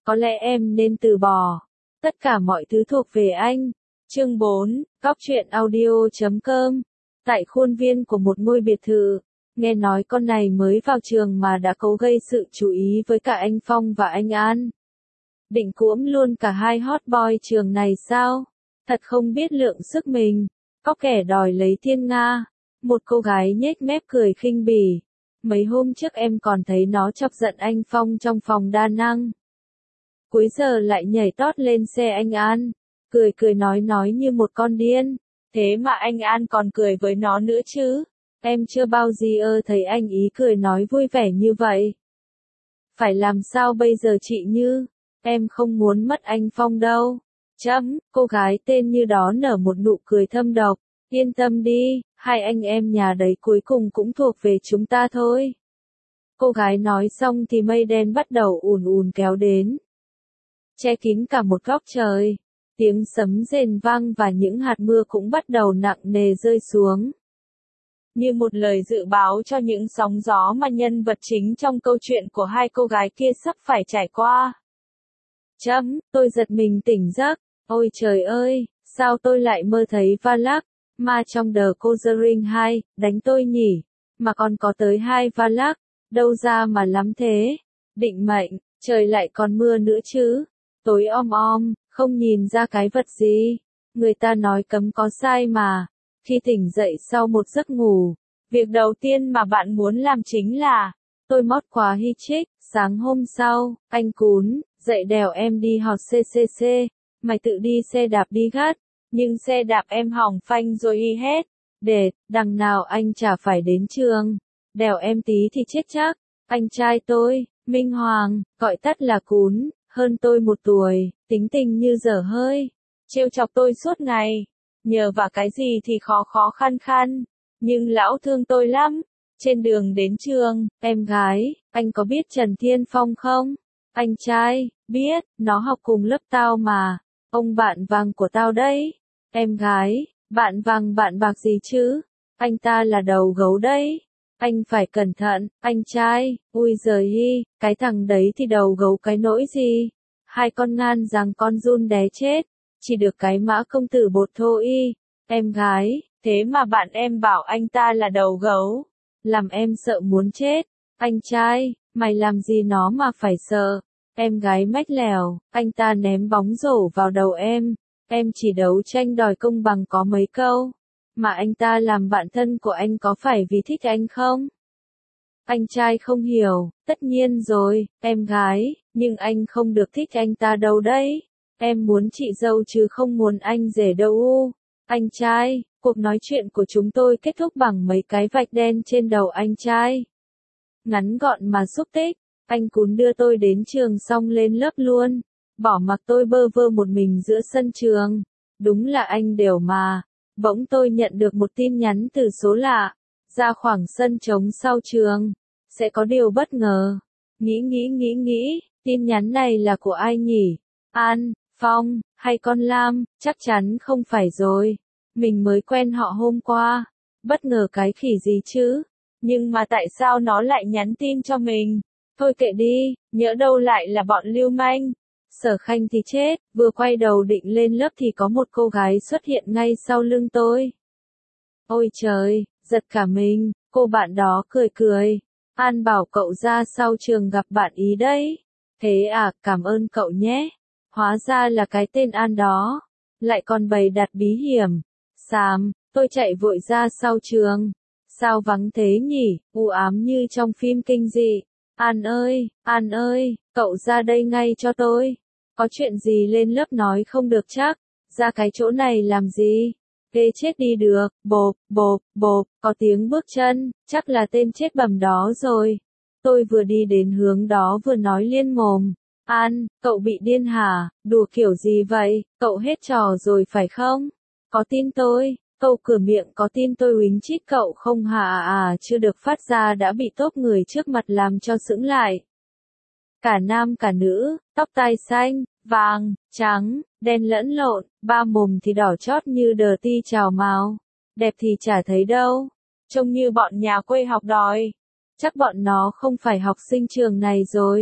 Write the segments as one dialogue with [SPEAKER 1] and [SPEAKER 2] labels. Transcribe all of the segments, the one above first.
[SPEAKER 1] có lẽ em nên từ bỏ. Tất cả mọi thứ thuộc về anh. Chương 4, Cóc truyện audio.com. Tại khuôn viên của một ngôi biệt thự, nghe nói con này mới vào trường mà đã cố gây sự chú ý với cả anh Phong và anh An. Định cuỗm luôn cả hai hot boy trường này sao? Thật không biết lượng sức mình. Có kẻ đòi lấy Thiên Nga. Một cô gái nhếch mép cười khinh bỉ. Mấy hôm trước em còn thấy nó chọc giận anh Phong trong phòng đa năng. Cuối giờ lại nhảy tót lên xe anh An. Cười cười nói như một con điên. Thế mà anh An còn cười với nó nữa chứ. Em chưa bao giờ thấy anh ý cười nói vui vẻ như vậy. Phải làm sao bây giờ chị Như? Em không muốn mất anh Phong đâu. Cô gái tên Như đó nở một nụ cười thâm độc. Yên tâm đi, hai anh em nhà đấy cuối cùng cũng thuộc về chúng ta thôi. Cô gái nói xong thì mây đen bắt đầu ùn ùn kéo đến. Che kín cả một góc trời. Tiếng sấm rền vang và những hạt mưa cũng bắt đầu nặng nề rơi xuống. Như một lời dự báo cho những sóng gió mà nhân vật chính trong câu chuyện của hai cô gái kia sắp phải trải qua. Tôi giật mình tỉnh giấc. Ôi trời ơi, sao tôi lại mơ thấy Valak, ma trong The Conjuring 2, đánh tôi nhỉ? Mà còn có tới 2 Valak, đâu ra mà lắm thế? Định mệnh, trời lại còn mưa nữa chứ? Tối om, không nhìn ra cái vật gì. Người ta nói cấm có sai mà. Khi tỉnh dậy sau một giấc ngủ, việc đầu tiên mà bạn muốn làm chính là tôi mót khóa Hitchhick. Sáng hôm sau, anh Cún dậy đèo em đi học CCC. Mày tự đi xe đạp đi gắt, nhưng xe đạp em hỏng phanh rồi y hết. Đằng nào anh chả phải đến trường. Đèo em tí thì chết chắc. Anh trai tôi, Minh Hoàng, gọi tắt là Cún, hơn tôi 1 tuổi, tính tình như dở hơi. Trêu chọc tôi suốt ngày. Nhờ vào cái gì thì khó khăn. Nhưng lão thương tôi lắm. Trên đường đến trường, em gái, anh có biết Trần Thiên Phong không? Anh trai, biết, nó học cùng lớp tao mà. Ông bạn vàng của tao đấy. Em gái, bạn vàng bạn bạc gì chứ? Anh ta là đầu gấu đấy. Anh phải cẩn thận, anh trai. Ui giời hi, cái thằng đấy thì đầu gấu cái nỗi gì? 2 con ngan rằng con giun đé chết. Chỉ được cái mã công tử bột thô y. Em gái, thế mà bạn em bảo anh ta là đầu gấu. Làm em sợ muốn chết. Anh trai, mày làm gì nó mà phải sợ? Em gái mách lèo, anh ta ném bóng rổ vào đầu em. Em chỉ đấu tranh đòi công bằng có mấy câu. Mà anh ta làm bạn thân của anh có phải vì thích anh không? Anh trai không hiểu, tất nhiên rồi, em gái, nhưng anh không được thích anh ta đâu đấy. Em muốn chị dâu chứ không muốn anh rể đâu. Anh trai, cuộc nói chuyện của chúng tôi kết thúc bằng mấy cái vạch đen trên đầu anh trai. Ngắn gọn mà xúc tích, anh Cún đưa tôi đến trường xong lên lớp luôn. Bỏ mặc tôi bơ vơ một mình giữa sân trường. Đúng là anh đều mà. Bỗng tôi nhận được một tin nhắn từ số lạ. Ra khoảng sân trống sau trường. Sẽ có điều bất ngờ. Nghĩ, tin nhắn này là của ai nhỉ? An, Phong, hay con Lam? Chắc chắn không phải rồi. Mình mới quen họ hôm qua. Bất ngờ cái khỉ gì chứ? Nhưng mà tại sao nó lại nhắn tin cho mình? Thôi kệ đi, nhỡ đâu lại là bọn lưu manh. Sở Khanh thì chết, vừa quay đầu định lên lớp thì có một cô gái xuất hiện ngay sau lưng tôi. Ôi trời, giật cả mình, cô bạn đó cười. An bảo cậu ra sau trường gặp bạn ý đấy. Thế à, cảm ơn cậu nhé. Hóa ra là cái tên An đó. Lại còn bày đặt bí hiểm. Xàm, tôi chạy vội ra sau trường. Sao vắng thế nhỉ, u ám như trong phim kinh dị. An ơi, cậu ra đây ngay cho tôi. Có chuyện gì lên lớp nói không được chắc. Ra cái chỗ này làm gì? Ghê chết đi được, bộp, có tiếng bước chân, chắc là tên chết bầm đó rồi. Tôi vừa đi đến hướng đó vừa nói liên mồm. An, cậu bị điên hả? Đùa kiểu gì vậy? Cậu hết trò rồi phải không? Có tin tôi? Câu cửa miệng có tin tôi uýnh chít cậu không hả? Chưa được phát ra đã bị tốp người trước mặt làm cho sững lại. Cả nam cả nữ, tóc tai xanh, vàng, trắng, đen lẫn lộn, 3 mồm thì đỏ chót như đờ ti trào mào. Đẹp thì chả thấy đâu. Trông như bọn nhà quê học đòi. Chắc bọn nó không phải học sinh trường này rồi.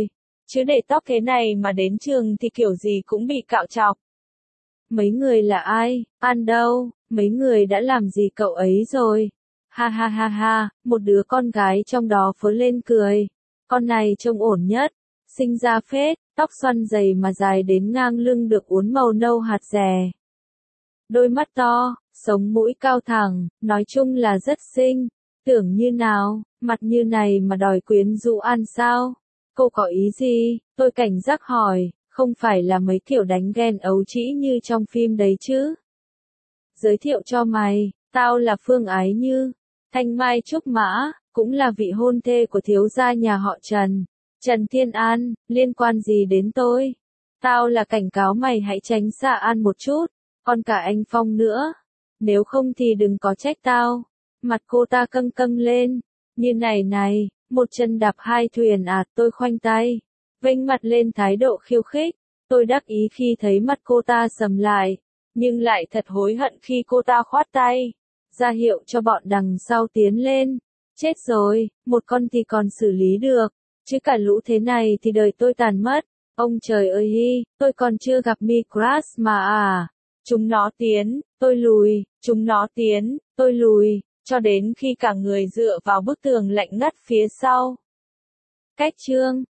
[SPEAKER 1] chứ để tóc thế này mà đến trường thì kiểu gì cũng bị cạo chọc. Mấy người là ai, An đâu, mấy người đã làm gì cậu ấy rồi? Ha ha ha ha, một đứa con gái trong đó phớ lên cười. Con này trông ổn nhất, xinh ra phết, tóc xoăn dày mà dài đến ngang lưng được uốn màu nâu hạt dẻ. Đôi mắt to, sống mũi cao thẳng, nói chung là rất xinh. Tưởng như nào, mặt như này mà đòi quyến rũ An sao? Cô có ý gì? Tôi cảnh giác hỏi, không phải là mấy kiểu đánh ghen ấu trĩ như trong phim đấy chứ? Giới thiệu cho mày, tao là Phương Ái Như, Thanh Mai Trúc Mã, cũng là vị hôn thê của thiếu gia nhà họ Trần. Trần Thiên An, liên quan gì đến tôi? Tao là cảnh cáo mày hãy tránh xa An một chút, còn cả anh Phong nữa. Nếu không thì đừng có trách tao. Mặt cô ta căng căng lên, như này này, một chân đạp hai thuyền à, tôi khoanh tay, vênh mặt lên thái độ khiêu khích. Tôi đắc ý khi thấy mặt cô ta sầm lại, nhưng lại thật hối hận khi cô ta khoát tay, ra hiệu cho bọn đằng sau tiến lên. Chết rồi, một con thì còn xử lý được, chứ cả lũ thế này thì đời tôi tàn mất. Ông trời ơi hi, tôi còn chưa gặp mi crush mà à. Chúng nó tiến, tôi lùi, chúng nó tiến, tôi lùi, cho đến khi cả người dựa vào bức tường lạnh ngắt phía sau. Cách chương